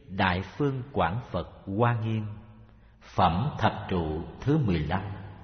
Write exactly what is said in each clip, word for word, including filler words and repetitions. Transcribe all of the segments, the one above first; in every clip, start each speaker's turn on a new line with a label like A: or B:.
A: Đại Phương Quảng Phật Hoa Nghiêm. Phẩm thập trụ thứ mười lăm.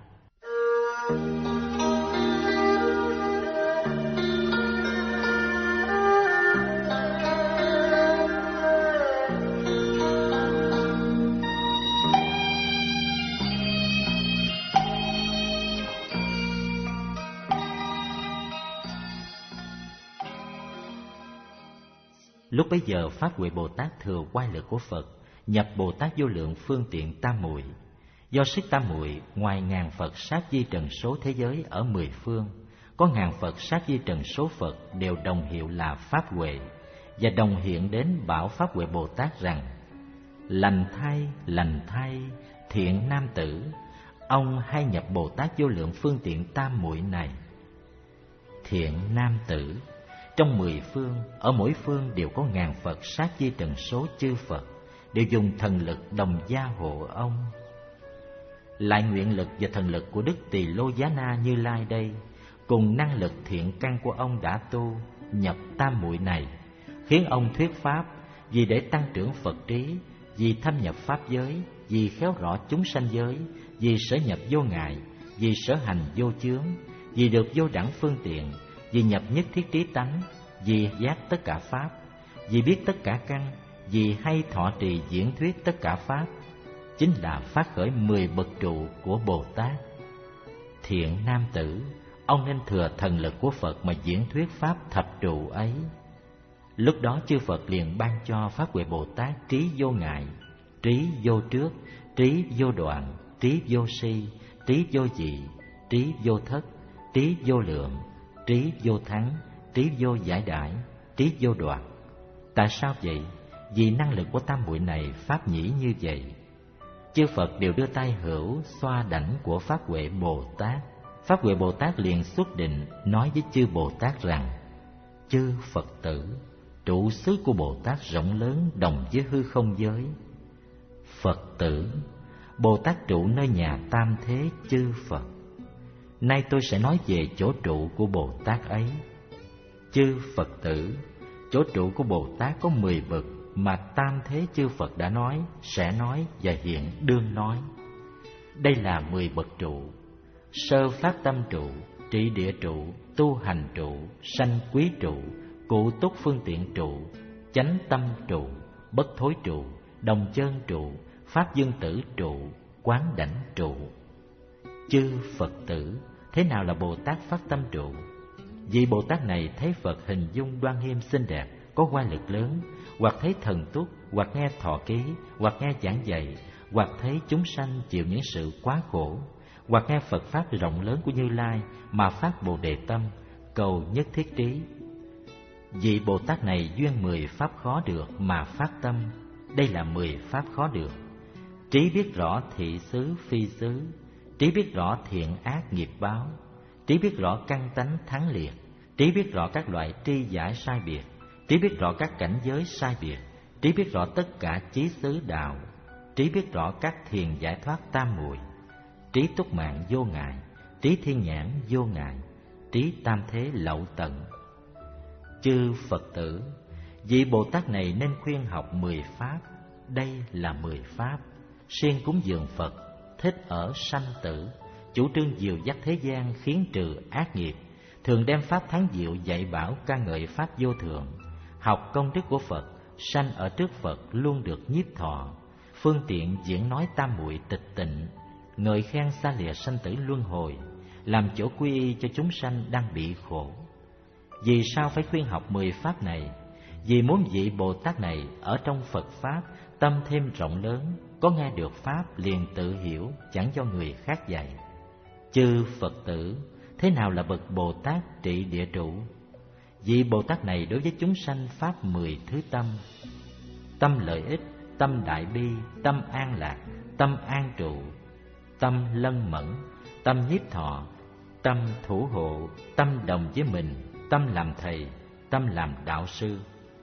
A: Lúc bấy giờ Pháp Huệ Bồ Tát thừa oai lực của Phật, nhập Bồ Tát Vô Lượng phương tiện tam muội. Do sức tam muội, ngoài ngàn Phật sát di trần số thế giới ở mười phương, có ngàn Phật sát di trần số Phật đều đồng hiệu là Pháp Huệ, và đồng hiện đến bảo Pháp Huệ Bồ Tát rằng: lành thay, lành thay, thiện nam tử, ông hay nhập Bồ Tát Vô Lượng phương tiện tam muội này. Thiện nam tử, trong mười phương, ở mỗi phương đều có ngàn Phật sát di trần số chư Phật, đều dùng thần lực đồng gia hộ ông. Lại nguyện lực và thần lực của Đức Tỳ Lô Giá Na Như Lai đây, cùng năng lực thiện căn của ông đã tu, nhập tam muội này, khiến ông thuyết pháp, vì để tăng trưởng Phật trí, vì thâm nhập Pháp giới, vì khéo rõ chúng sanh giới, vì sở nhập vô ngại, vì sở hành vô chướng, vì được vô đẳng phương tiện, vì nhập nhất thiết trí tánh, vì giác tất cả Pháp, vì biết tất cả căn, vì hay thọ trì diễn thuyết tất cả Pháp, chính là phát khởi mười bậc trụ của Bồ Tát. Thiện nam tử, ông nên thừa thần lực của Phật mà diễn thuyết Pháp thập trụ ấy. Lúc đó chư Phật liền ban cho Pháp Huệ Bồ Tát trí vô ngại, trí vô trước, trí vô đoạn, trí vô si, trí vô dị, trí vô thất, trí vô lượng, trí vô thắng, trí vô giải đãi, trí vô đoạt. Tại sao vậy? Vì năng lực của tam muội này pháp nhĩ như vậy. Chư Phật đều đưa tay hữu xoa đảnh của Pháp Huệ Bồ Tát. Pháp Huệ Bồ Tát liền xuất định nói với chư Bồ Tát rằng: chư Phật tử, trụ xứ của Bồ Tát rộng lớn đồng với hư không giới. Phật tử, Bồ Tát trụ nơi nhà tam thế chư Phật. Nay tôi sẽ nói về chỗ trụ của Bồ Tát ấy. Chư Phật tử, chỗ trụ của Bồ Tát có mười bậc mà tam thế chư Phật đã nói, sẽ nói và hiện đương nói. Đây là mười bậc trụ: sơ phát tâm trụ, trị địa trụ, tu hành trụ, sanh quý trụ, cụ túc phương tiện trụ, chánh tâm trụ, bất thối trụ, đồng chân trụ, pháp dương tử trụ, quán đảnh trụ. Chư Phật tử, thế nào là Bồ Tát phát tâm trụ? Vị Bồ Tát này thấy Phật hình dung đoan nghiêm xinh đẹp, có oai lực lớn, hoặc thấy thần túc, hoặc nghe thọ ký, hoặc nghe giảng dạy, hoặc thấy chúng sanh chịu những sự quá khổ, hoặc nghe Phật pháp rộng lớn của Như Lai mà phát Bồ Đề tâm, cầu nhất thiết trí. Vị Bồ Tát này duyên mười pháp khó được mà phát tâm. Đây là mười pháp khó được: trí biết rõ thị xứ phi xứ, trí biết rõ thiện ác nghiệp báo, trí biết rõ căn tánh thắng liệt, trí biết rõ các loại tri giải sai biệt, trí biết rõ các cảnh giới sai biệt, trí biết rõ tất cả chí xứ đạo, trí biết rõ các thiền giải thoát tam muội, trí túc mạng vô ngại, trí thiên nhãn vô ngại, trí tam thế lậu tận. Chư Phật tử, vị Bồ Tát này nên khuyên học mười pháp. Đây là mười pháp: siêng cúng dường Phật, thích ở sanh tử, chủ trương dìu dắt thế gian khiến trừ ác nghiệp, thường đem pháp thắng diệu dạy bảo ca ngợi pháp vô thượng, học công đức của Phật, sanh ở trước Phật luôn được nhiếp thọ, phương tiện diễn nói tam muội tịch tịnh, ngợi khen xa lìa sanh tử luân hồi, làm chỗ quy y cho chúng sanh đang bị khổ. Vì sao phải khuyên học mười pháp này? Vì muốn vị Bồ Tát này ở trong Phật pháp tâm thêm rộng lớn, có nghe được pháp liền tự hiểu, chẳng do người khác dạy. Chư Phật tử, thế nào là bậc Bồ Tát trị địa trụ? Vị Bồ Tát này đối với chúng sanh pháp mười thứ tâm: tâm lợi ích, tâm đại bi, tâm an lạc, tâm an trụ, tâm lân mẫn, tâm nhiếp thọ, tâm thủ hộ, tâm đồng với mình, tâm làm thầy, tâm làm đạo sư.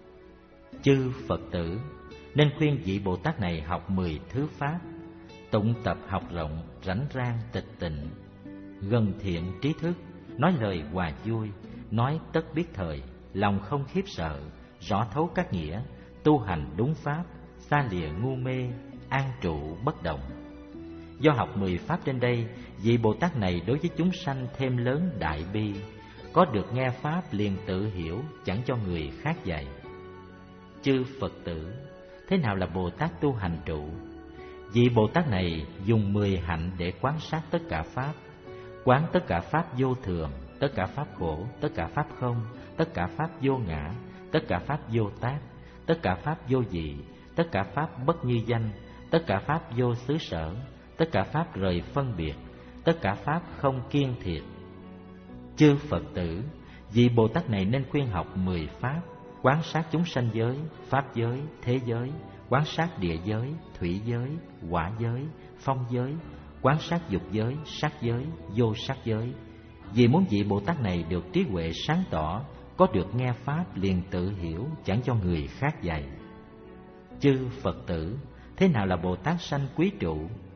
A: Chư Phật tử, nên khuyên vị Bồ Tát này học mười thứ pháp: tụng tập học rộng, rảnh rang tịch tịnh, gần thiện trí thức, nói lời hòa vui, nói tất biết thời, lòng không khiếp sợ, rõ thấu các nghĩa, tu hành đúng pháp, xa lìa ngu mê, an trụ bất động. Do học mười pháp trên đây, vị Bồ Tát này đối với chúng sanh thêm lớn đại bi, có được nghe pháp liền tự hiểu, chẳng cho người khác dạy. Chư Phật tử, thế nào là Bồ Tát tu hành trụ? Vị Bồ Tát này dùng mười hạnh để quán sát tất cả pháp, quán tất cả pháp vô thường, tất cả pháp khổ, tất cả pháp không, tất cả pháp vô ngã, tất cả pháp vô tác, tất cả pháp vô dị, tất cả pháp bất như danh, tất cả pháp vô xứ sở, tất cả pháp rời phân biệt, tất cả pháp không kiên thiệt. Chư Phật tử, vị Bồ Tát này nên khuyên học mười pháp, quán sát chúng sanh giới, pháp giới, thế giới, quán sát địa giới, thủy giới, hỏa giới, phong giới, quán sát dục giới, sắc giới, vô sắc giới. Vì muốn vị Bồ Tát này được trí huệ sáng tỏ, có được nghe pháp liền tự hiểu, chẳng cho người khác dạy. Chư Phật tử, thế nào là Bồ Tát sanh quý trụ?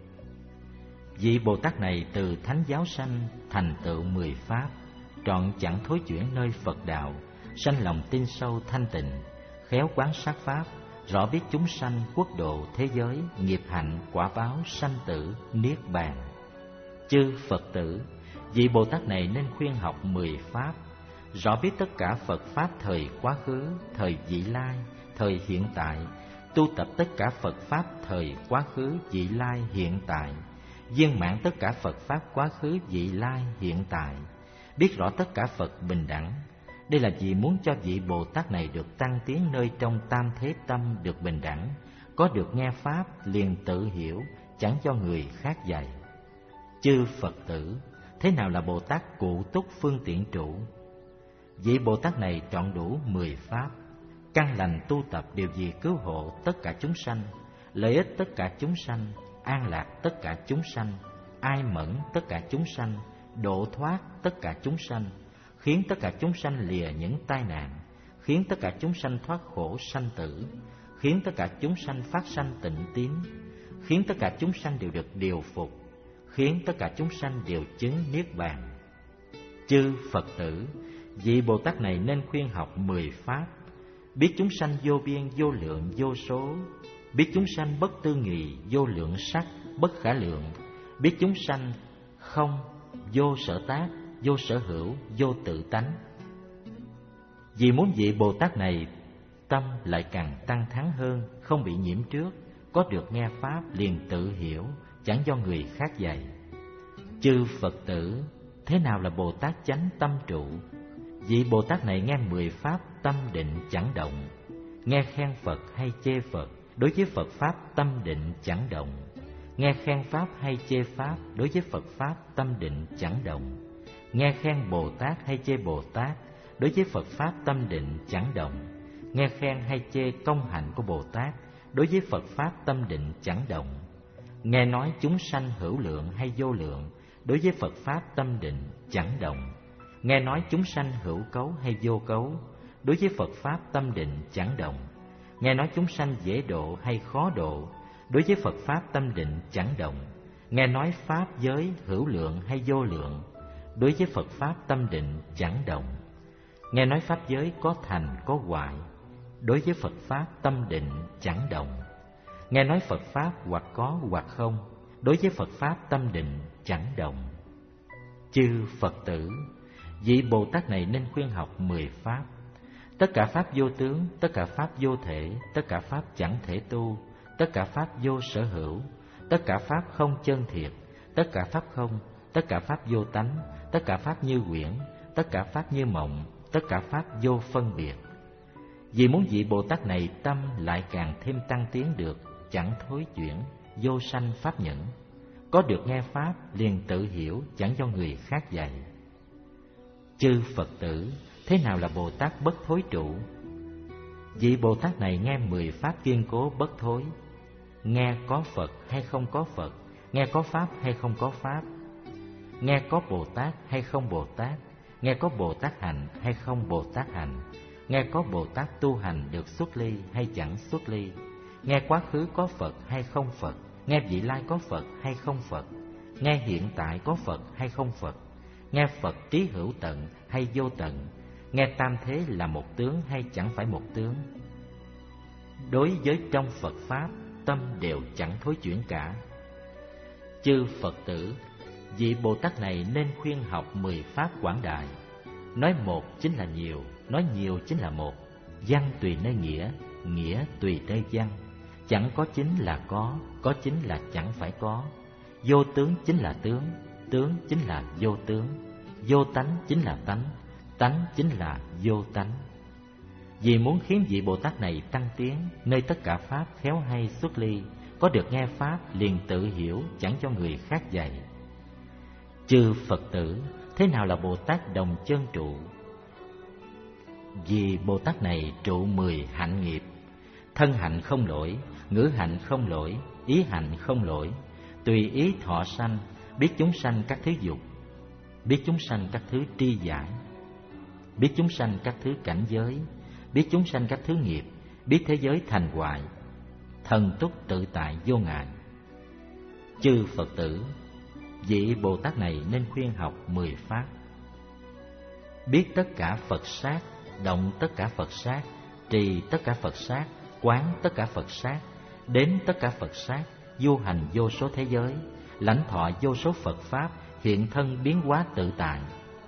A: Vị Bồ Tát này từ thánh giáo sanh, thành tựu mười pháp, trọn chẳng thối chuyển nơi Phật đạo, sanh lòng tin sâu thanh tịnh, khéo quán sát pháp, rõ biết chúng sanh quốc độ thế giới, nghiệp hạnh quả báo sanh tử niết bàn. Chư Phật tử, vị Bồ Tát này nên khuyên học mười pháp, rõ biết tất cả Phật pháp thời quá khứ, thời vị lai, thời hiện tại, tu tập tất cả Phật pháp thời quá khứ, vị lai, hiện tại, viên mãn tất cả Phật pháp quá khứ, vị lai, hiện tại, biết rõ tất cả Phật bình đẳng. Đây là vì muốn cho vị Bồ Tát này được tăng tiến nơi trong tam thế tâm được bình đẳng, có được nghe pháp liền tự hiểu, chẳng cho người khác dạy. Chư Phật tử, thế nào là Bồ Tát cụ túc phương tiện trụ? Vị Bồ Tát này trọn đủ mười pháp, căn lành tu tập đều vì cứu hộ tất cả chúng sanh, lợi ích tất cả chúng sanh, an lạc tất cả chúng sanh, ai mẫn tất cả chúng sanh, độ thoát tất cả chúng sanh, khiến tất cả chúng sanh lìa những tai nạn, khiến tất cả chúng sanh thoát khổ sanh tử, khiến tất cả chúng sanh phát sanh tịnh tín, khiến tất cả chúng sanh đều được điều phục, khiến tất cả chúng sanh đều chứng niết bàn. Chư Phật tử, vị Bồ Tát này nên khuyên học mười pháp, biết chúng sanh vô biên vô lượng vô số, biết chúng sanh bất tư nghì vô lượng sắc bất khả lượng, biết chúng sanh không vô sở tác, vô sở hữu, vô tự tánh. Vì muốn vị Bồ Tát này tâm lại càng tăng thắng hơn, không bị nhiễm trước, có được nghe pháp liền tự hiểu, chẳng do người khác dạy. Chư Phật tử, thế nào là Bồ Tát chánh tâm trụ? Vị Bồ Tát này nghe mười pháp tâm định chẳng động, nghe khen Phật hay chê Phật, đối với Phật pháp tâm định chẳng động, nghe khen pháp hay chê pháp, đối với Phật pháp tâm định chẳng động, nghe khen Bồ Tát hay chê Bồ Tát, đối với Phật pháp tâm định chẳng động, nghe khen hay chê công hạnh của Bồ Tát, đối với Phật pháp tâm định chẳng động, nghe nói chúng sanh hữu lượng hay vô lượng, đối với Phật pháp tâm định chẳng động, nghe nói chúng sanh hữu cấu hay vô cấu, đối với Phật pháp tâm định chẳng động, nghe nói chúng sanh dễ độ hay khó độ, đối với Phật pháp tâm định chẳng động, nghe nói pháp giới hữu lượng hay vô lượng, đối với Phật pháp tâm định chẳng động, nghe nói pháp giới có thành có hoại, đối với Phật pháp tâm định chẳng động, nghe nói Phật pháp hoặc có hoặc không, đối với Phật pháp tâm định chẳng động. Chư Phật tử, vị Bồ Tát này nên khuyên học mười pháp, tất cả pháp vô tướng, tất cả pháp vô thể, tất cả pháp chẳng thể tu, tất cả pháp vô sở hữu, tất cả pháp không chân thiệt, tất cả pháp không, tất cả pháp vô tánh, tất cả pháp như huyễn, tất cả pháp như mộng, tất cả pháp vô phân biệt. Vì muốn vị Bồ Tát này tâm lại càng thêm tăng tiến được, chẳng thối chuyển, vô sanh pháp nhẫn, có được nghe pháp liền tự hiểu, chẳng do người khác dạy. Chư Phật tử, thế nào là Bồ Tát bất thối trụ? Vị Bồ Tát này nghe mười pháp kiên cố bất thối, nghe có Phật hay không có Phật, nghe có pháp hay không có pháp, nghe có Bồ Tát hay không Bồ Tát, nghe có Bồ Tát hành hay không Bồ Tát hành, nghe có Bồ Tát tu hành được xuất ly hay chẳng xuất ly, nghe quá khứ có Phật hay không Phật, nghe vị lai có Phật hay không Phật, nghe hiện tại có Phật hay không Phật, nghe Phật trí hữu tận hay vô tận, nghe tam thế là một tướng hay chẳng phải một tướng. đối với trong Phật Pháp, tâm đều chẳng thối chuyển cả. Chư Phật tử, vị Bồ Tát này nên khuyên học mười Pháp quảng đại. Nói một chính là nhiều, nói nhiều chính là một. Văn tùy nơi nghĩa, nghĩa tùy nơi văn. Chẳng có chính là có, có chính là chẳng phải có. Vô tướng chính là tướng, tướng chính là vô tướng. Vô tánh chính là tánh, tánh chính là vô tánh. Vì muốn khiến vị Bồ Tát này tăng tiến, nơi tất cả Pháp khéo hay xuất ly, có được nghe Pháp liền tự hiểu, chẳng cho người khác dạy. Chư Phật tử, thế nào là Bồ Tát đồng chân trụ? Vì Bồ Tát này trụ mười hạnh nghiệp: thân hạnh không lỗi, ngữ hạnh không lỗi, ý hạnh không lỗi, tùy ý thọ sanh, biết chúng sanh các thứ dục, biết chúng sanh các thứ tri giải, biết chúng sanh các thứ cảnh giới, biết chúng sanh các thứ nghiệp, biết thế giới thành hoại, thần túc tự tại vô ngại. Chư Phật tử, vị Bồ Tát này nên khuyên học mười Pháp: biết tất cả Phật sát, động tất cả Phật sát, trì tất cả Phật sát, quán tất cả Phật sát, đếm tất cả Phật sát, du hành vô số thế giới, lãnh thọ vô số Phật Pháp, hiện thân biến hóa tự tại.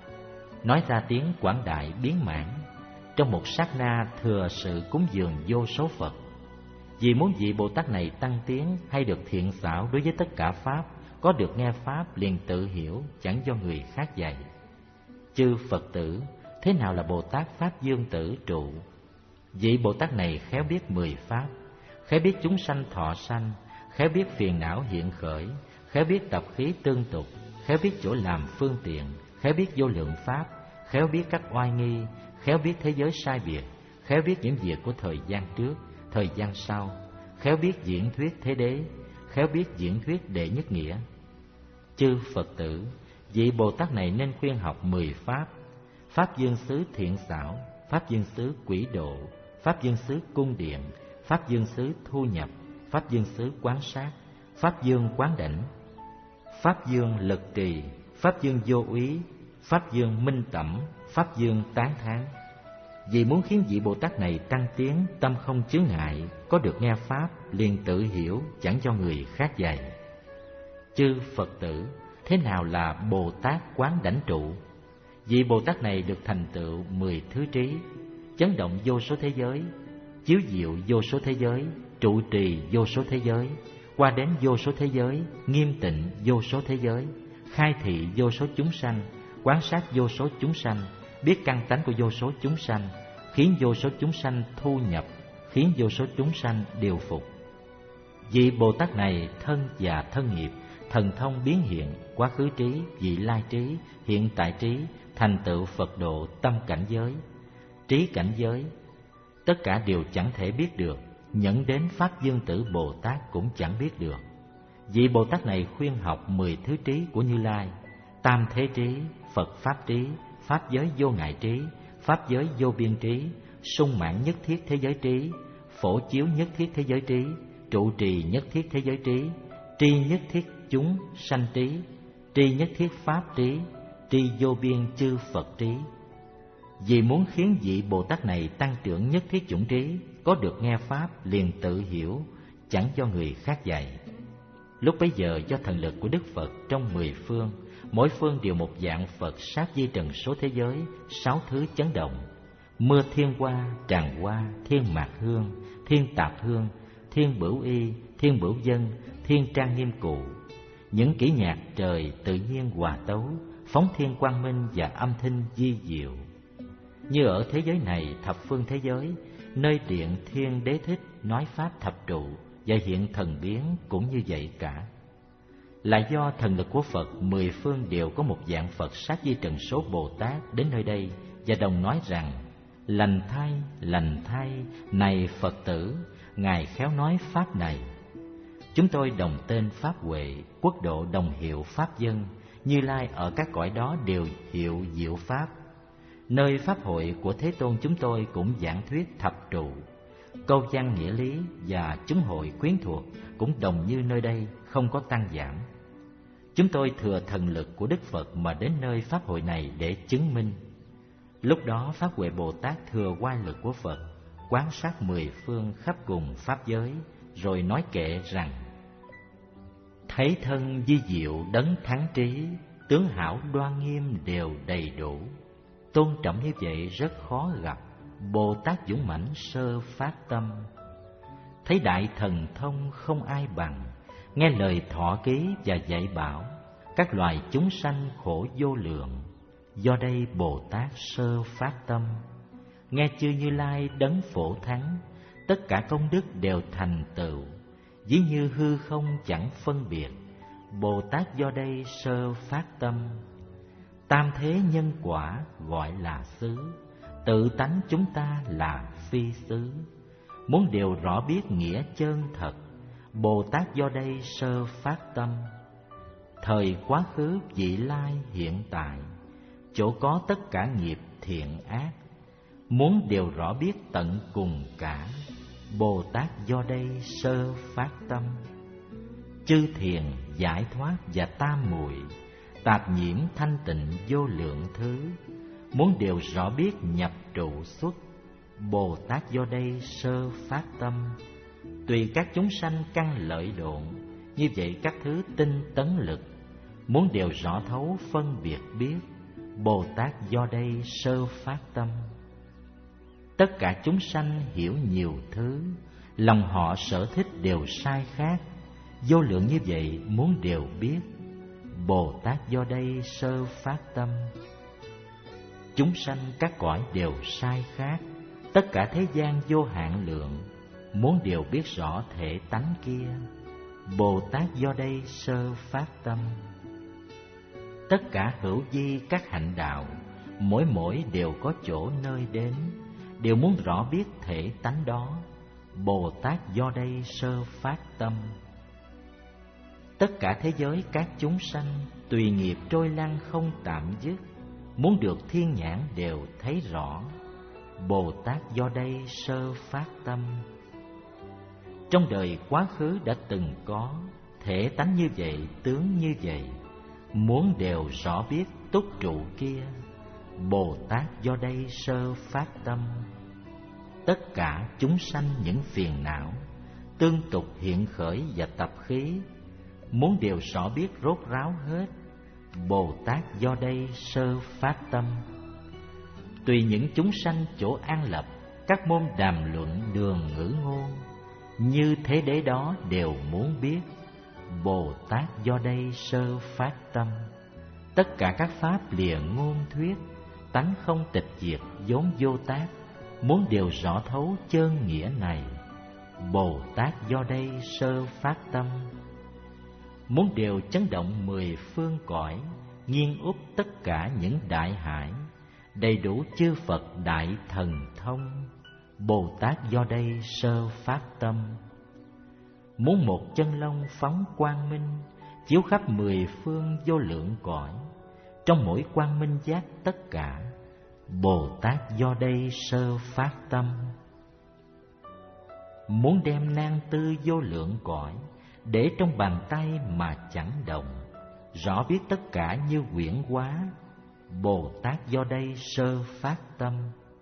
A: Nói ra tiếng quảng đại biến mãn, trong một sát na thừa sự cúng dường vô số Phật. Vì muốn vị Bồ Tát này tăng tiến hay được thiện xảo đối với tất cả Pháp, có được nghe Pháp liền tự hiểu, chẳng do người khác dạy. Chư Phật tử, thế nào là Bồ Tát Pháp Dương Tử trụ? Vị Bồ Tát này khéo biết mười Pháp, khéo biết chúng sanh thọ sanh, khéo biết phiền não hiện khởi, khéo biết tập khí tương tục, khéo biết chỗ làm phương tiện, khéo biết vô lượng Pháp, khéo biết các oai nghi, khéo biết thế giới sai biệt, khéo biết những việc của thời gian trước, thời gian sau, khéo biết diễn thuyết thế đế, khéo biết diễn thuyết đệ nhất nghĩa. Chư Phật tử, vị Bồ Tát này nên khuyên học mười Pháp: Pháp Dương xứ thiện xảo, Pháp Dương xứ quỷ độ, Pháp Dương xứ cung điện, Pháp Dương xứ thu nhập, Pháp Dương xứ quán sát, Pháp Dương quán đảnh, Pháp Dương lực trì, Pháp Dương vô úy, Pháp Dương minh tẩm, Pháp Dương tán thán. Vì muốn khiến vị Bồ Tát này tăng tiến, tâm không chướng ngại, có được nghe Pháp liền tự hiểu, chẳng cho người khác dạy. Chư Phật tử, thế nào là Bồ Tát quán đảnh trụ? Vị Bồ Tát này được thành tựu mười thứ trí: chấn động vô số thế giới, chiếu diệu vô số thế giới, trụ trì vô số thế giới, qua đến vô số thế giới, nghiêm tịnh vô số thế giới, khai thị vô số chúng sanh, quán sát vô số chúng sanh, biết căn tánh của vô số chúng sanh, khiến vô số chúng sanh thu nhập, khiến vô số chúng sanh điều phục. Vị Bồ Tát này thân và thân nghiệp, thần thông biến hiện, quá khứ trí, vị lai trí, hiện tại trí, thành tựu Phật độ tâm cảnh giới, trí cảnh giới, tất cả đều chẳng thể biết được, nhẫn đến Pháp Dương Tử Bồ Tát cũng chẳng biết được. Vị Bồ Tát này khuyên học mười thứ trí của Như Lai: tam thế trí, Phật Pháp trí, Pháp giới vô ngại trí, Pháp giới vô biên trí, sung mãn nhất thiết thế giới trí, phổ chiếu nhất thiết thế giới trí, trụ trì nhất thiết thế giới trí, tri nhất thiết chúng sanh trí, tri nhất thiết Pháp trí, tri vô biên chư Phật trí. Vì muốn khiến vị Bồ Tát này tăng trưởng nhất thiết chủng trí, có được nghe Pháp liền tự hiểu, chẳng do người khác dạy. Lúc bấy giờ do thần lực của Đức Phật trong mười phương, mỗi phương đều một dạng Phật sát di trần số thế giới, sáu thứ chấn động: mưa thiên hoa, tràng hoa, thiên mạc hương, thiên tạp hương, thiên bửu y, thiên bửu dân, thiên trang nghiêm cụ. Những kỹ nhạc trời tự nhiên hòa tấu, phóng thiên quang minh và âm thanh di diệu. Như ở thế giới này thập phương thế giới, nơi điện thiên đế thích nói pháp thập trụ và hiện thần biến cũng như vậy cả. Là do thần lực của Phật mười phương đều có một dạng Phật sát di trần số Bồ Tát đến nơi đây và đồng nói rằng: lành thay, lành thay, này Phật tử, Ngài khéo nói pháp này. Chúng tôi đồng tên Pháp Huệ, quốc độ đồng hiệu Pháp Dân, Như Lai ở các cõi đó đều hiệu diệu Pháp. Nơi Pháp hội của Thế Tôn chúng tôi cũng giảng thuyết thập trụ, câu văn nghĩa lý và chúng hội quyến thuộc cũng đồng như nơi đây, không có tăng giảm. Chúng tôi thừa thần lực của Đức Phật mà đến nơi Pháp hội này để chứng minh. Lúc đó Pháp Huệ Bồ Tát thừa oai lực của Phật, quán sát mười phương khắp cùng pháp giới, rồi nói kệ rằng: thấy thân di diệu đấng thắng trí, tướng hảo đoan nghiêm đều đầy đủ. Tôn trọng như vậy rất khó gặp, Bồ Tát dũng mãnh sơ phát tâm. Thấy đại thần thông không ai bằng, nghe lời thọ ký và dạy bảo các loài chúng sanh khổ vô lượng. Do đây Bồ Tát sơ phát tâm, nghe chư Như Lai đấng phổ thắng, tất cả công đức đều thành tựu. Ví như hư không chẳng phân biệt, Bồ Tát do đây sơ phát tâm. Tam thế nhân quả gọi là xứ, tự tánh chúng ta là phi xứ. Muốn điều rõ biết nghĩa chân thật, Bồ Tát do đây sơ phát tâm. Thời quá khứ vị lai hiện tại, chỗ có tất cả nghiệp thiện ác. Muốn điều rõ biết tận cùng cả, Bồ Tát do đây sơ phát tâm. Chư thiền giải thoát và tam muội, tạp nhiễm thanh tịnh vô lượng thứ. Muốn điều rõ biết nhập trụ xuất, Bồ Tát do đây sơ phát tâm. Tùy các chúng sanh căn lợi độn, như vậy các thứ tinh tấn lực. Muốn điều rõ thấu phân biệt biết, Bồ Tát do đây sơ phát tâm. Tất cả chúng sanh hiểu nhiều thứ, lòng họ sở thích đều sai khác. Vô lượng như vậy muốn đều biết, Bồ Tát do đây sơ phát tâm. Chúng sanh các cõi đều sai khác, tất cả thế gian vô hạn lượng. Muốn đều biết rõ thể tánh kia, Bồ Tát do đây sơ phát tâm. Tất cả hữu vi các hạnh đạo, mỗi mỗi đều có chỗ nơi đến, đều muốn rõ biết thể tánh đó, Bồ Tát do đây sơ phát tâm. Tất cả thế giới các chúng sanh, tùy nghiệp trôi lăn không tạm dứt. Muốn được thiên nhãn đều thấy rõ, Bồ Tát do đây sơ phát tâm. Trong đời quá khứ đã từng có, thể tánh như vậy, tướng như vậy. Muốn đều rõ biết túc trụ kia, Bồ Tát do đây sơ phát tâm. Tất cả chúng sanh những phiền não, tương tục hiện khởi và tập khí. Muốn đều rõ biết rốt ráo hết, Bồ Tát do đây sơ phát tâm. Tùy những chúng sanh chỗ an lập, các môn đàm luận đường ngữ ngôn, như thế đế đó đều muốn biết, Bồ Tát do đây sơ phát tâm. Tất cả các pháp lìa ngôn thuyết, tánh không tịch diệt vốn vô tác. Muốn điều rõ thấu chân nghĩa này, Bồ Tát do đây sơ phát tâm. Muốn điều chấn động mười phương cõi, nghiêng úp tất cả những đại hải, đầy đủ chư Phật đại thần thông, Bồ Tát do đây sơ phát tâm. Muốn một chân long phóng quang minh, chiếu khắp mười phương vô lượng cõi, trong mỗi quang minh giác tất cả, Bồ Tát do đây sơ phát tâm. Muốn đem nan tư vô lượng cõi, để trong bàn tay mà chẳng động, rõ biết tất cả như quyển hóa, Bồ Tát do đây sơ phát tâm.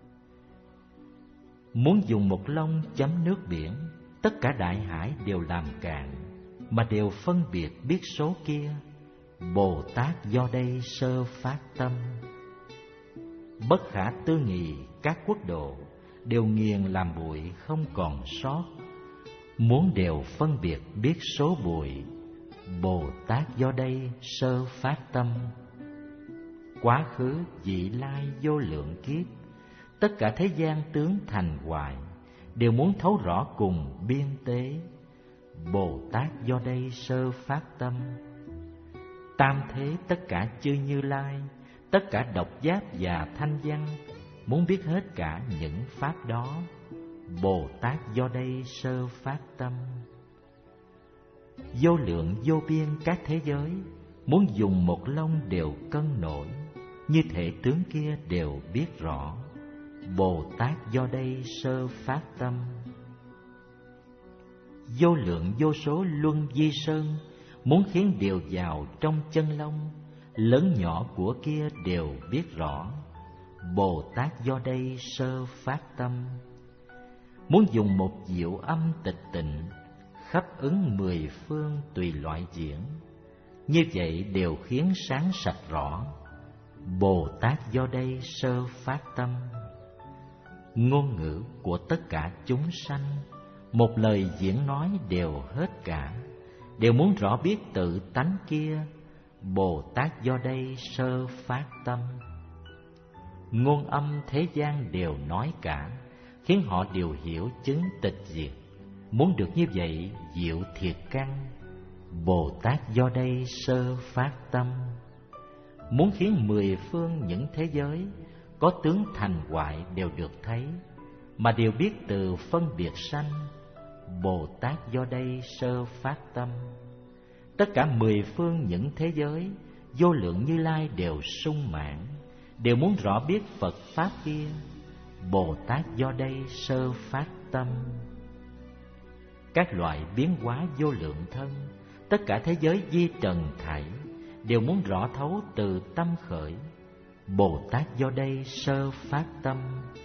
A: Muốn dùng một lông chấm nước biển, tất cả đại hải đều làm cạn, mà đều phân biệt biết số kia, Bồ Tát do đây sơ phát tâm. Bất khả tư nghị các quốc độ, đều nghiền làm bụi không còn sót. Muốn đều phân biệt biết số bụi, Bồ Tát do đây sơ phát tâm. Quá khứ vị lai vô lượng kiếp, tất cả thế gian tướng thành hoài, đều muốn thấu rõ cùng biên tế, Bồ Tát do đây sơ phát tâm. Tam thế tất cả chư Như Lai, tất cả độc giác và thanh văn, muốn biết hết cả những pháp đó, Bồ Tát do đây sơ phát tâm. Vô lượng vô biên các thế giới, muốn dùng một lông đều cân nổi, như thể tướng kia đều biết rõ, Bồ Tát do đây sơ phát tâm. Vô lượng vô số luân vi sơn, muốn khiến điều vào trong chân lông, lớn nhỏ của kia đều biết rõ, Bồ Tát do đây sơ phát tâm. Muốn dùng một diệu âm tịch tịnh, khắp ứng mười phương tùy loại diễn, như vậy đều khiến sáng sạch rõ. Bồ Tát do đây sơ phát tâm. Ngôn ngữ của tất cả chúng sanh, một lời diễn nói đều hết cả, đều muốn rõ biết tự tánh kia. Bồ Tát do đây sơ phát tâm. Ngôn âm thế gian đều nói cả, khiến họ đều hiểu chứng tịch diệt. Muốn được như vậy diệu thiệt căn, Bồ Tát do đây sơ phát tâm. Muốn khiến mười phương những thế giới có tướng thành hoại đều được thấy, mà đều biết từ phân biệt sanh, Bồ Tát do đây sơ phát tâm. Tất cả mười phương những thế giới, vô lượng Như Lai đều sung mãn, đều muốn rõ biết Phật Pháp kia, Bồ Tát do đây sơ phát tâm. Các loại biến hóa vô lượng thân, tất cả thế giới di trần thảy, đều muốn rõ thấu từ tâm khởi, Bồ Tát do đây sơ phát tâm.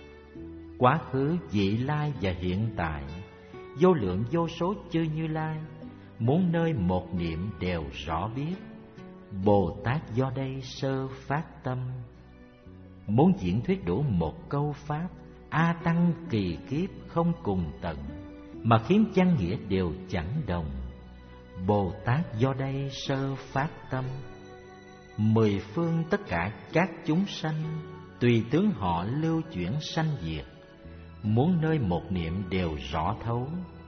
A: Quá khứ, vị lai và hiện tại, vô lượng vô số chư Như Lai, muốn nơi một niệm đều rõ biết, Bồ Tát do đây sơ phát tâm. Muốn diễn thuyết đủ một câu Pháp, A Tăng kỳ kiếp không cùng tận, mà khiến văn nghĩa đều chẳng đồng, Bồ Tát do đây sơ phát tâm. Mười phương tất cả các chúng sanh, tùy tướng họ lưu chuyển sanh diệt, muốn nơi một niệm đều rõ thấu,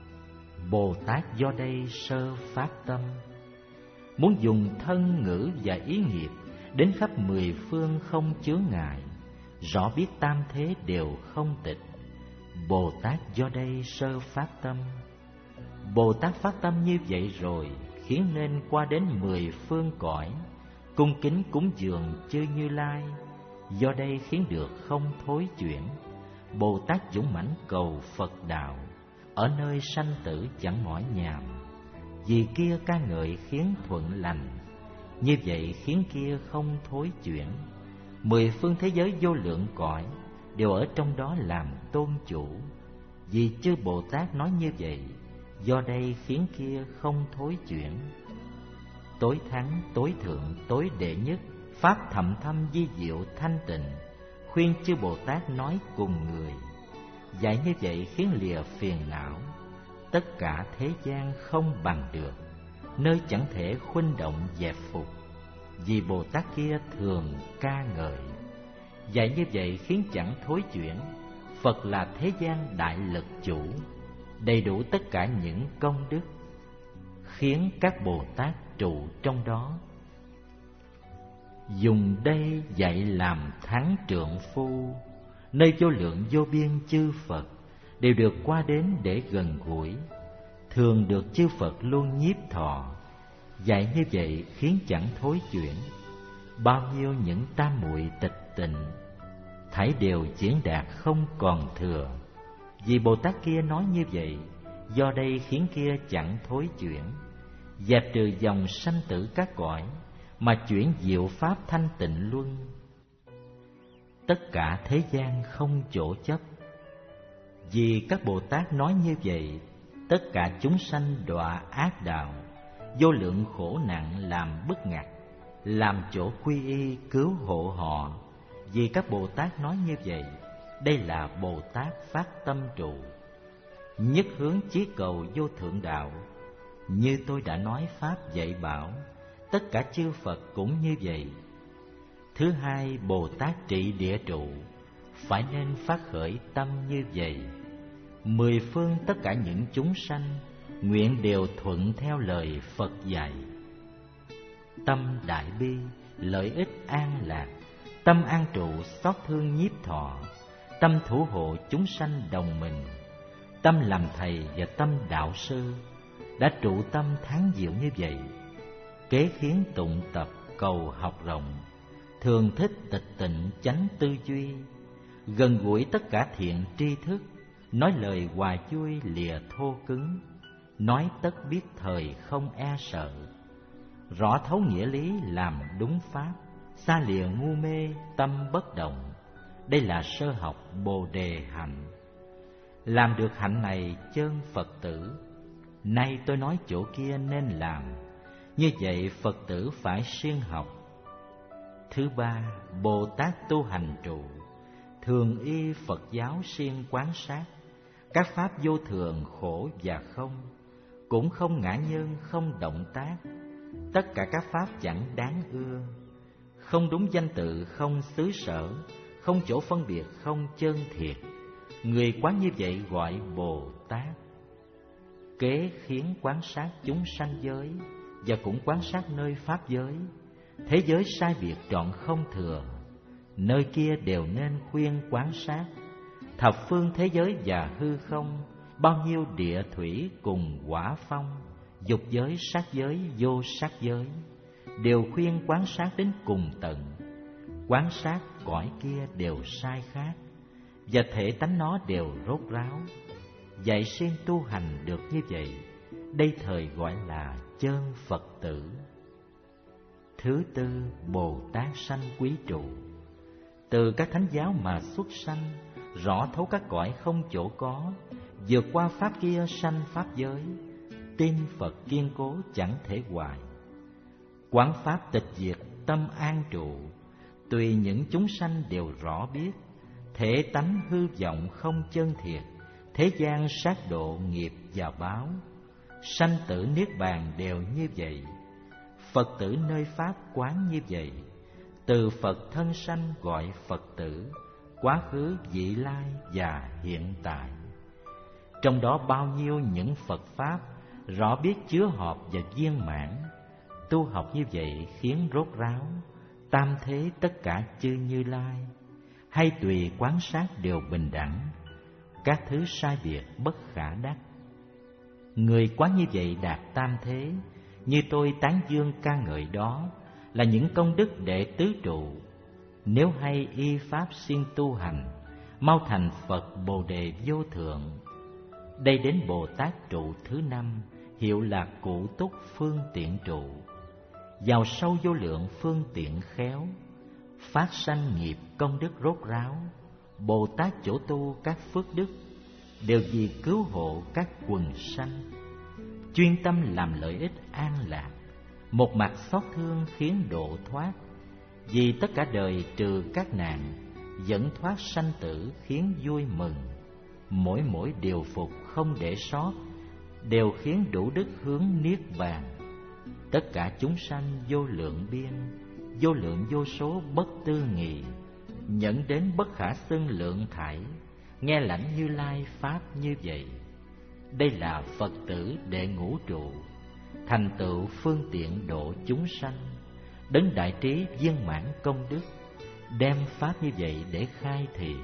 A: Bồ Tát do đây sơ phát tâm. Muốn dùng thân ngữ và ý nghiệp đến khắp mười phương không chướng ngại, rõ biết tam thế đều không tịch, Bồ Tát do đây sơ phát tâm. Bồ Tát phát tâm như vậy rồi, khiến nên qua đến mười phương cõi, cung kính cúng dường chư Như Lai, do đây khiến được không thối chuyển. Bồ Tát dũng mãnh cầu Phật đạo, ở nơi sanh tử chẳng mỏi nhàm, vì kia ca ngợi khiến thuận lành, như vậy khiến kia không thối chuyển. Mười phương thế giới vô lượng cõi, đều ở trong đó làm tôn chủ, vì chư Bồ Tát nói như vậy, do đây khiến kia không thối chuyển. Tối thắng, tối thượng, tối đệ nhất, pháp thậm thâm vi diệu thanh tịnh, khuyên chư Bồ Tát nói cùng người, dạy như vậy khiến lìa phiền não. Tất cả thế gian không bằng được, nơi chẳng thể khuynh động dẹp phục, vì Bồ Tát kia thường ca ngợi. Dạy như vậy khiến chẳng thối chuyển, Phật là thế gian đại lực chủ, đầy đủ tất cả những công đức, khiến các Bồ Tát trụ trong đó. Dùng đây dạy làm thắng trượng phu, nơi vô lượng vô biên chư Phật đều được qua đến để gần gũi, thường được chư Phật luôn nhiếp thọ. Dạy như vậy khiến chẳng thối chuyển, bao nhiêu những tam muội tịch tịnh, thảy đều diễn đạt không còn thừa. Vì Bồ Tát kia nói như vậy, do đây khiến kia chẳng thối chuyển, dẹp trừ dòng sanh tử các cõi, mà chuyển diệu pháp thanh tịnh luân. Tất cả thế gian không chỗ chấp, vì các Bồ Tát nói như vậy, tất cả chúng sanh đọa ác đạo, vô lượng khổ nạn làm bức ngặt, làm chỗ quy y cứu hộ họ. Vì các Bồ Tát nói như vậy, đây là Bồ Tát phát tâm trụ, nhất hướng chí cầu vô thượng đạo. Như tôi đã nói pháp dạy bảo, tất cả chư Phật cũng như vậy. Thứ hai, Bồ Tát trị địa trụ, phải nên phát khởi tâm như vậy. Mười phương tất cả những chúng sanh, nguyện đều thuận theo lời Phật dạy. Tâm đại bi, lợi ích an lạc, tâm an trụ xót thương nhiếp thọ, tâm thủ hộ chúng sanh đồng mình, tâm làm thầy và tâm đạo sư, đã trụ tâm tháng diệu như vậy. Kế khiến tụng tập cầu học rộng, thường thích tịch tịnh chánh tư duy, gần gũi tất cả thiện tri thức, nói lời hòa vui lìa thô cứng, nói tất biết thời không e sợ, rõ thấu nghĩa lý làm đúng pháp, xa lìa ngu mê tâm bất động. Đây là sơ học Bồ Đề hạnh. Làm được hạnh này chân Phật tử, nay tôi nói chỗ kia nên làm. Như vậy Phật tử phải siêng học. Thứ ba, Bồ Tát tu hành trụ, thường y Phật giáo siêng quán sát các pháp vô thường, khổ và không, cũng không ngã nhân, không động tác. Tất cả các pháp chẳng đáng ưa, không đúng danh tự, không xứ sở, không chỗ phân biệt, không chân thiệt. Người quán như vậy gọi Bồ Tát. Kế khiến quán sát chúng sanh giới, và cũng quán sát nơi pháp giới. Thế giới sai biệt trọn không thừa, nơi kia đều nên khuyên quán sát. Thập phương thế giới và hư không, bao nhiêu địa thủy cùng quả phong, dục giới, sát giới, vô sát giới, đều khuyên quán sát đến cùng tận. Quán sát cõi kia đều sai khác, và thể tánh nó đều rốt ráo. Dạy siêng tu hành được như vậy, đây thời gọi là chân Phật tử. Thứ tư, Bồ Tát sanh quý trụ. Từ các thánh giáo mà xuất sanh, rõ thấu các cõi không chỗ có, vượt qua pháp kia sanh pháp giới. Tin Phật kiên cố chẳng thể hoài, quán pháp tịch diệt tâm an trụ. Tùy những chúng sanh đều rõ biết, thể tánh hư vọng không chân thiệt. Thế gian sát độ nghiệp và báo, sanh tử niết bàn đều như vậy. Phật tử nơi pháp quán như vậy, từ Phật thân sanh gọi Phật tử, quá khứ, vị lai và hiện tại. Trong đó bao nhiêu những Phật pháp, rõ biết chứa hợp và viên mãn. Tu học như vậy khiến rốt ráo, tam thế tất cả chư Như Lai. Hay tùy quán sát đều bình đẳng, các thứ sai biệt bất khả đắc. Người quán như vậy đạt tam thế, như tôi tán dương ca ngợi đó, là những công đức đệ tứ trụ. Nếu hay y pháp siêng tu hành, mau thành Phật Bồ Đề vô thượng. Đây đến Bồ Tát trụ thứ năm, hiệu là Cụ Túc phương tiện trụ. Vào sâu vô lượng phương tiện khéo, phát sanh nghiệp công đức rốt ráo. Bồ Tát chỗ tu các phước đức, đều vì cứu hộ các quần sanh. Chuyên tâm làm lợi ích an lạc, một mặt xót thương khiến độ thoát. Vì tất cả đời trừ các nạn, dẫn thoát sanh tử khiến vui mừng. Mỗi mỗi điều phục không để sót, đều khiến đủ đức hướng niết bàn. Tất cả chúng sanh vô lượng biên, vô lượng vô số bất tư nghị, nhẫn đến bất khả xưng lượng thải, nghe lãnh Như Lai pháp như vậy. Đây là Phật tử đệ ngũ trụ, thành tựu phương tiện độ chúng sanh. Đấng đại trí viên mãn công đức, đem pháp như vậy để khai thị.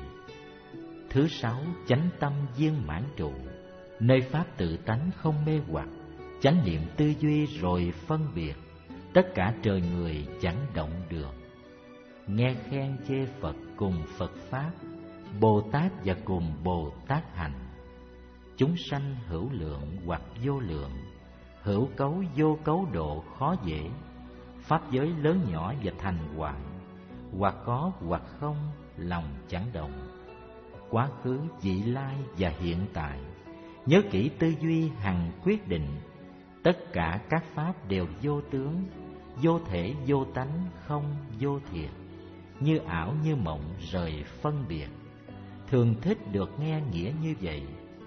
A: Thứ sáu, chánh tâm viên mãn trụ, nơi pháp tự tánh không mê hoặc, chánh niệm tư duy rồi phân biệt, tất cả trời người chẳng động được. Nghe khen chê Phật cùng Phật pháp, Bồ Tát và cùng Bồ Tát hành. Chúng sanh hữu lượng hoặc vô lượng, hữu cấu vô cấu độ khó dễ. Pháp giới lớn nhỏ và thành hoại, hoặc có hoặc không, lòng chẳng động. Quá khứ, vị lai và hiện tại, nhớ kỹ tư duy hằng quyết định. Tất cả các pháp đều vô tướng, vô thể vô tánh, không vô thiệt, như ảo như mộng rời phân biệt. Thường thích được nghe nghĩa như vậy.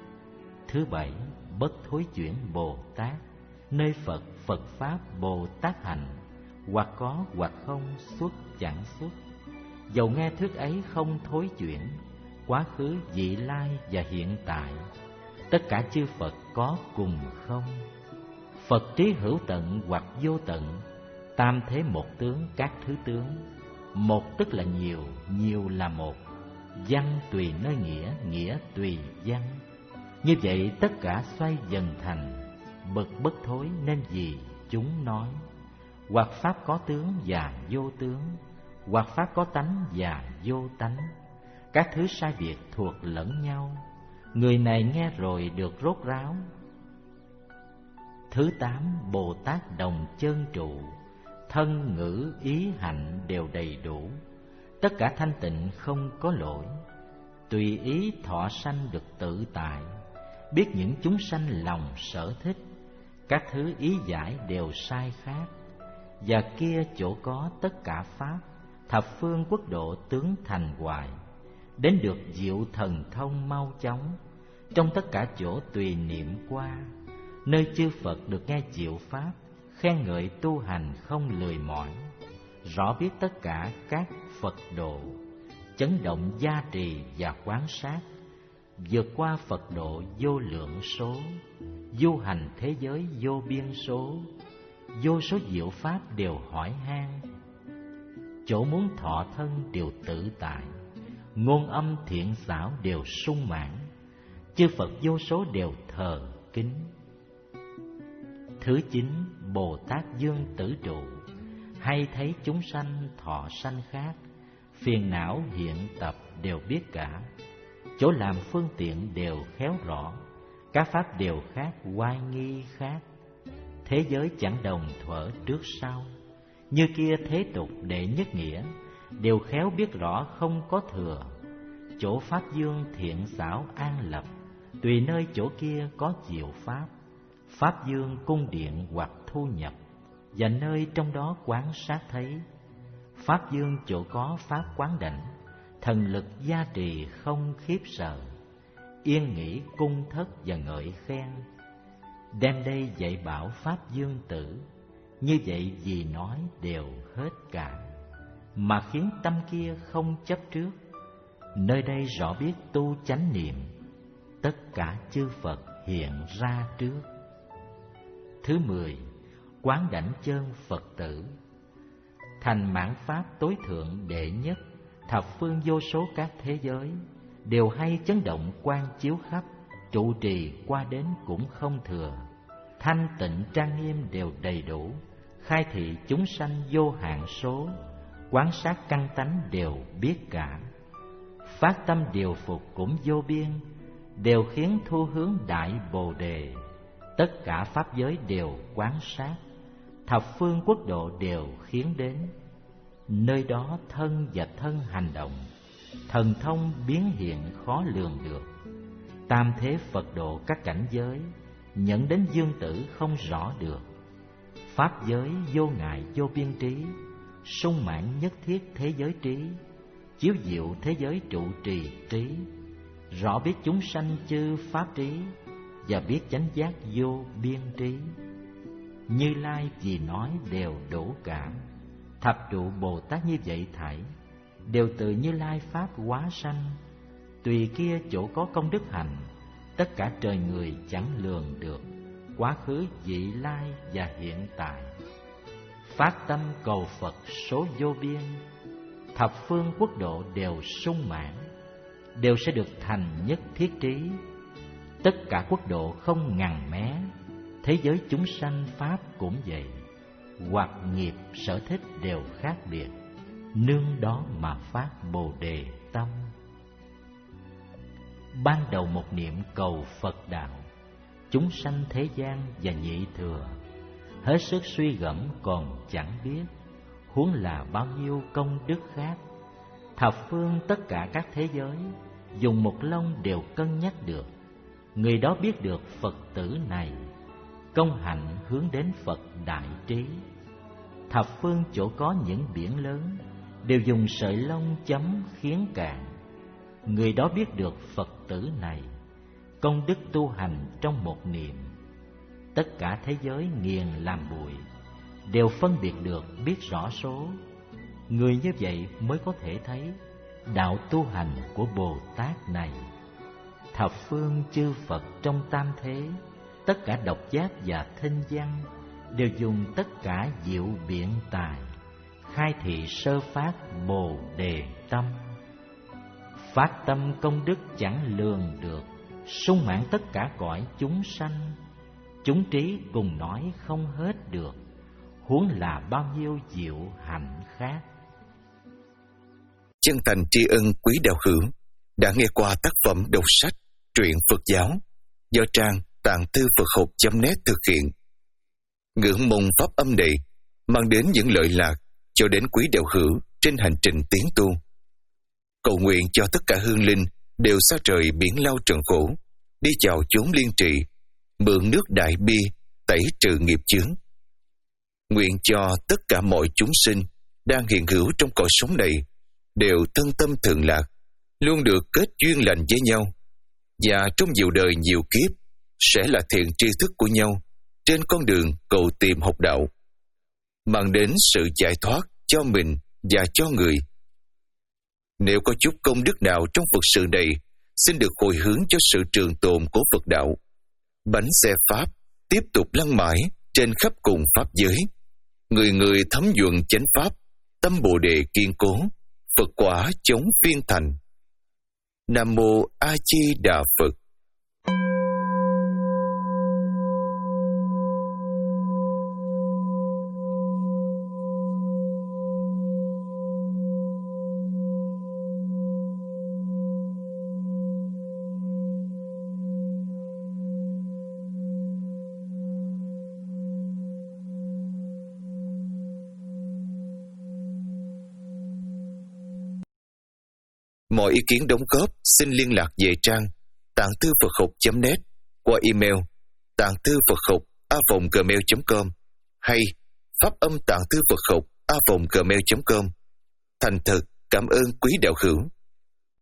A: Thứ bảy, bất thối chuyển Bồ Tát, nơi Phật Phật pháp Bồ Tát hành, hoặc có hoặc không, xuất chẳng xuất. Dầu nghe thuyết ấy không thối chuyển, quá khứ, vị lai và hiện tại, tất cả chư Phật có cùng không. Phật trí hữu tận hoặc vô tận, tam thế một tướng các thứ tướng. Một tức là nhiều, nhiều là một. Văn tùy nơi nghĩa, nghĩa tùy văn. Như vậy tất cả xoay dần thành, bậc bất thối nên gì chúng nói. Hoặc pháp có tướng và vô tướng, hoặc pháp có tánh và vô tánh. Các thứ sai biệt thuộc lẫn nhau, người này nghe rồi được rốt ráo. Thứ tám, Bồ Tát đồng chân trụ, thân ngữ ý hạnh đều đầy đủ, tất cả thanh tịnh không có lỗi. tùy ý thọ sanh được tự tại, biết những chúng sanh lòng sở thích, các thứ ý giải đều sai khác. Và kia chỗ có tất cả pháp, thập phương quốc độ tướng thành hoài, đến được diệu thần thông mau chóng, trong tất cả chỗ tùy niệm qua, nơi chư Phật được nghe diệu pháp, khen ngợi tu hành không lười mỏi, rõ biết tất cả các Phật độ, chấn động gia trì và quán sát, vượt qua Phật độ vô lượng số, du hành thế giới vô biên số, vô số diệu pháp đều hỏi han, chỗ muốn thọ thân đều tự tại, ngôn âm thiện xảo đều sung mãn, chư Phật vô số đều thờ kính. Thứ chín, Bồ Tát Dương Tử Trụ, hay thấy chúng sanh thọ sanh khác, phiền não hiện tập đều biết cả, chỗ làm phương tiện đều khéo rõ, các pháp đều khác oai nghi khác, thế giới chẳng đồng thuở trước sau, như kia thế tục đệ nhất nghĩa, đều khéo biết rõ không có thừa, chỗ pháp dương thiện xảo an lập, tùy nơi chỗ kia có diệu pháp, pháp dương cung điện hoặc thu nhập, và nơi trong đó quán sát thấy, pháp dương chỗ có pháp quán đảnh, thần lực gia trì không khiếp sợ, yên nghỉ cung thất và ngợi khen, đem đây dạy bảo pháp dương tử, như vậy vì nói đều hết cả, mà khiến tâm kia không chấp trước, nơi đây rõ biết tu chánh niệm, tất cả chư Phật hiện ra trước. Thứ mười, quán đảnh chân Phật tử, thành mãn pháp tối thượng đệ nhất, thập phương vô số các thế giới, đều hay chấn động quan chiếu khắp, trụ trì qua đến cũng không thừa, thanh tịnh trang nghiêm đều đầy đủ, khai thị chúng sanh vô hạn số, quán sát căn tánh đều biết cả, phát tâm điều phục cũng vô biên, đều khiến thu hướng đại bồ đề, tất cả pháp giới đều quán sát, thập phương quốc độ đều khiến đến, nơi đó thân và thân hành động, thần thông biến hiện khó lường được, tam thế Phật độ các cảnh giới, nhận đến dương tử không rõ được, pháp giới vô ngại vô biên trí, sung mãn nhất thiết thế giới trí, chiếu diệu thế giới trụ trì trí, rõ biết chúng sanh chư pháp trí, và biết chánh giác vô biên trí. Như Lai vì nói đều đủ cả, thập trụ Bồ Tát như vậy thảy, đều từ Như Lai pháp hóa sanh, tùy kia chỗ có công đức hành, tất cả trời người chẳng lường được, quá khứ vị lai và hiện tại, phát tâm cầu Phật số vô biên, thập phương quốc độ đều sung mãn, đều sẽ được thành nhất thiết trí, tất cả quốc độ không ngằn mé, thế giới chúng sanh pháp cũng vậy, hoặc nghiệp sở thích đều khác biệt, nương đó mà phát bồ đề tâm. Ban đầu một niệm cầu Phật đạo, chúng sanh thế gian và nhị thừa, hết sức suy gẫm còn chẳng biết, huống là bao nhiêu công đức khác. Thập phương tất cả các thế giới, dùng một lông đều cân nhắc được, người đó biết được Phật tử này, công hạnh hướng đến Phật đại trí. Thập phương chỗ có những biển lớn, đều dùng sợi lông chấm khiến cạn, người đó biết được Phật tử này, công đức tu hành trong một niệm. Tất cả thế giới nghiền làm bụi, đều phân biệt được biết rõ số, người như vậy mới có thể thấy đạo tu hành của Bồ Tát này. Thập phương chư Phật trong tam thế, tất cả độc giác và thinh văn, đều dùng tất cả diệu biện tài, khai thị sơ phát bồ đề tâm. Phát tâm công đức chẳng lường được, sung mãn tất cả cõi chúng sanh, chúng trí cùng nói không hết được, huống là bao nhiêu diệu hạnh khác.
B: Chân thành tri ân quý đạo hữu đã nghe qua tác phẩm đọc sách truyện Phật giáo do trang tạng thư Phật học chấm net thực hiện. Ngưỡng mong pháp âm này mang đến những lợi lạc cho đến quý đạo hữu trên hành trình tiến tu. Cầu nguyện cho tất cả hương linh đều xa trời biển lao trần khổ, đi vào chốn liên trì, mượn nước đại bi tẩy trừ nghiệp chướng. Nguyện cho tất cả mọi chúng sinh đang hiện hữu trong cõi sống này đều thân tâm thường lạc, luôn được kết duyên lành với nhau, và trong nhiều đời nhiều kiếp sẽ là thiện tri thức của nhau trên con đường cầu tìm học đạo, mang đến sự giải thoát cho mình và cho người. Nếu có chút công đức nào trong Phật sự này, xin được hồi hướng cho sự trường tồn của Phật đạo. Bánh xe Pháp tiếp tục lăn mãi trên khắp cùng Pháp giới. Người người thấm nhuận chánh Pháp, tâm Bồ Đề kiên cố, Phật quả chống phiên thành. Nam Mô A Di Đà Phật. Mọi ý kiến đóng góp xin liên lạc về trang tạng thư Phật học chấm net qua email tạng thư Phật học a vòng gmail chấm com hay pháp âm tạng thư Phật học a vòng gmail chấm com. Thành thật cảm ơn quý đạo hữu.